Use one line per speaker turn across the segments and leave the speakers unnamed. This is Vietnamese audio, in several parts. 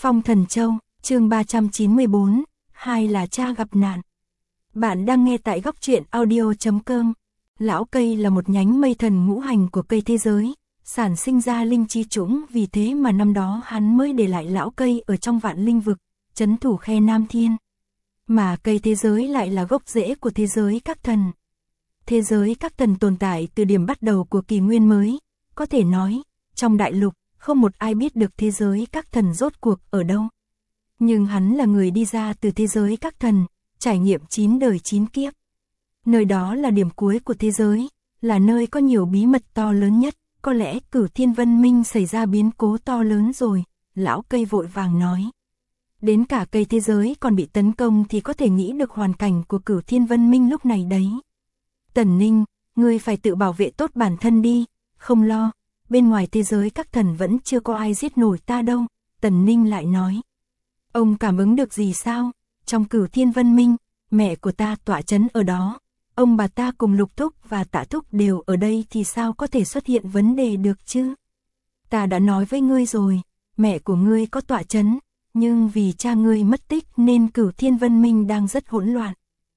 Phong Thần Châu, chương 394, hai là cha gặp nạn. Bạn đang nghe tại góc truyện audio.com. Lão cây là một nhánh mây thần ngũ hành của cây thế giới, sản sinh ra linh chi chủng, vì thế mà năm đó hắn mới để lại lão cây ở trong vạn linh vực, trấn thủ khe Nam Thiên. Mà cây thế giới lại là gốc rễ của thế giới các thần. Thế giới các thần tồn tại từ điểm bắt đầu của kỷ nguyên mới, có thể nói, trong đại lục, không một ai biết được thế giới các thần rốt cuộc ở đâu. Nhưng hắn là người đi ra từ thế giới các thần, trải nghiệm 9 đời 9 kiếp. Nơi đó là điểm cuối của thế giới, là nơi có nhiều bí mật to lớn nhất, có lẽ Cửu Thiên Vân Minh xảy ra biến cố to lớn rồi, lão cây vội vàng nói. Đến cả cây thế giới còn bị tấn công thì có thể nghĩ được hoàn cảnh của Cửu Thiên Vân Minh lúc này đấy. Tần Ninh, ngươi phải tự bảo vệ tốt bản thân đi, không lo, bên ngoài thế giới các thần vẫn chưa có ai giết nổi ta đâu, Tần Ninh lại nói. Ông cảm ứng được gì sao? Trong Cửu Thiên Vân Minh, mẹ của ta tọa trấn ở đó, ông bà ta cùng Lục Thúc và Tạ Thúc đều ở đây thì sao có thể xuất hiện vấn đề được chứ? Ta đã nói với ngươi rồi, mẹ của ngươi có tọa trấn, nhưng vì cha ngươi mất tích nên Cửu Thiên Vân Minh đang rất hỗn loạn.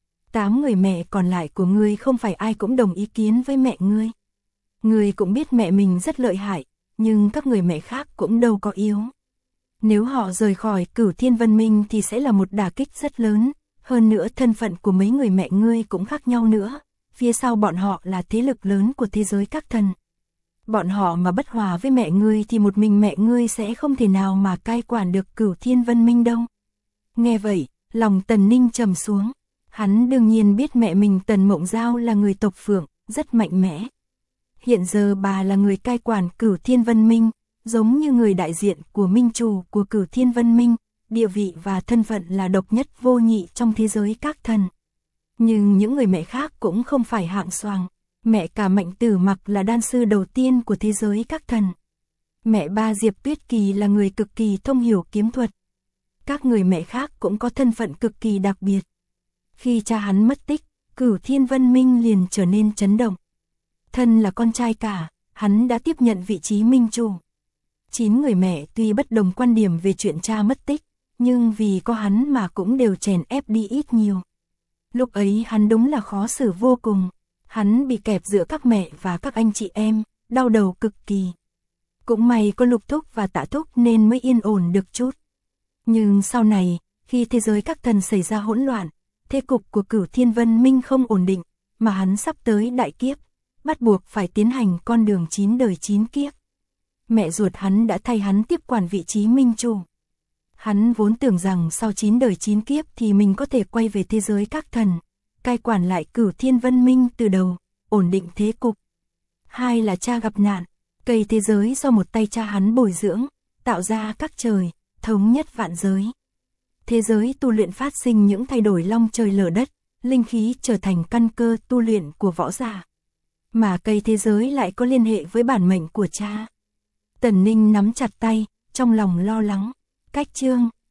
8 người mẹ còn lại của ngươi không phải ai cũng đồng ý kiến với mẹ ngươi. Ngươi cũng biết mẹ mình rất lợi hại, nhưng các người mẹ khác cũng đâu có yếu. Nếu họ rời khỏi Cửu Thiên Vân Minh thì sẽ là một đả kích rất lớn, hơn nữa thân phận của mấy người mẹ ngươi cũng khác nhau nữa, phía sau bọn họ là thế lực lớn của thế giới các thần. Bọn họ mà bất hòa với mẹ ngươi thì một mình mẹ ngươi sẽ không thể nào mà cai quản được Cửu Thiên Vân Minh đâu. Nghe vậy, lòng Tần Ninh trầm xuống, hắn đương nhiên biết mẹ mình Tần Mộng Giao là người tộc Phượng, rất mạnh mẽ. Hiện giờ bà là người cai quản Cửu Thiên Vân Minh, giống như người đại diện của minh chủ của Cửu Thiên Vân Minh, địa vị và thân phận là độc nhất vô nhị trong thế giới các thần. Nhưng những người mẹ khác cũng không phải hạng soàng, mẹ cả Mạnh Tử Mặc là đan sư đầu tiên của thế giới các thần. Mẹ ba Diệp Tuyết Kỳ là người cực kỳ thông hiểu kiếm thuật. Các người mẹ khác cũng có thân phận cực kỳ đặc biệt. Khi cha hắn mất tích, Cửu Thiên Vân Minh liền trở nên chấn động. Thân là con trai cả, hắn đã tiếp nhận vị trí minh chủ. 9 người mẹ tuy bất đồng quan điểm về chuyện cha mất tích, nhưng vì có hắn mà cũng đều chèn ép đi ít nhiều. Lúc ấy hắn đúng là khó xử vô cùng, hắn bị kẹp giữa các mẹ và các anh chị em, đau đầu cực kỳ. Cũng may có Lục Thúc và Tạ Thúc nên mới yên ổn được chút. Nhưng sau này, khi thế giới các thần xảy ra hỗn loạn, thế cục của Cửu Thiên Vân Minh không ổn định, mà hắn sắp tới đại kiếp, bắt buộc phải tiến hành con đường 9 đời 9 kiếp. Mẹ ruột hắn đã thay hắn tiếp quản vị trí minh chủ. Hắn vốn tưởng rằng sau 9 đời 9 kiếp thì mình có thể quay về thế giới các thần, cai quản lại Cửu Thiên Vân Minh từ đầu, ổn định thế cục. Hai là cha gặp nạn, cây thế giới do một tay cha hắn bồi dưỡng, tạo ra các trời, thống nhất vạn giới. Thế giới tu luyện phát sinh những thay đổi long trời lở đất, linh khí trở thành căn cơ tu luyện của võ giả. Mà cây thế giới lại có liên hệ với bản mệnh của cha. Tần Ninh nắm chặt tay, trong lòng lo lắng. Cách chương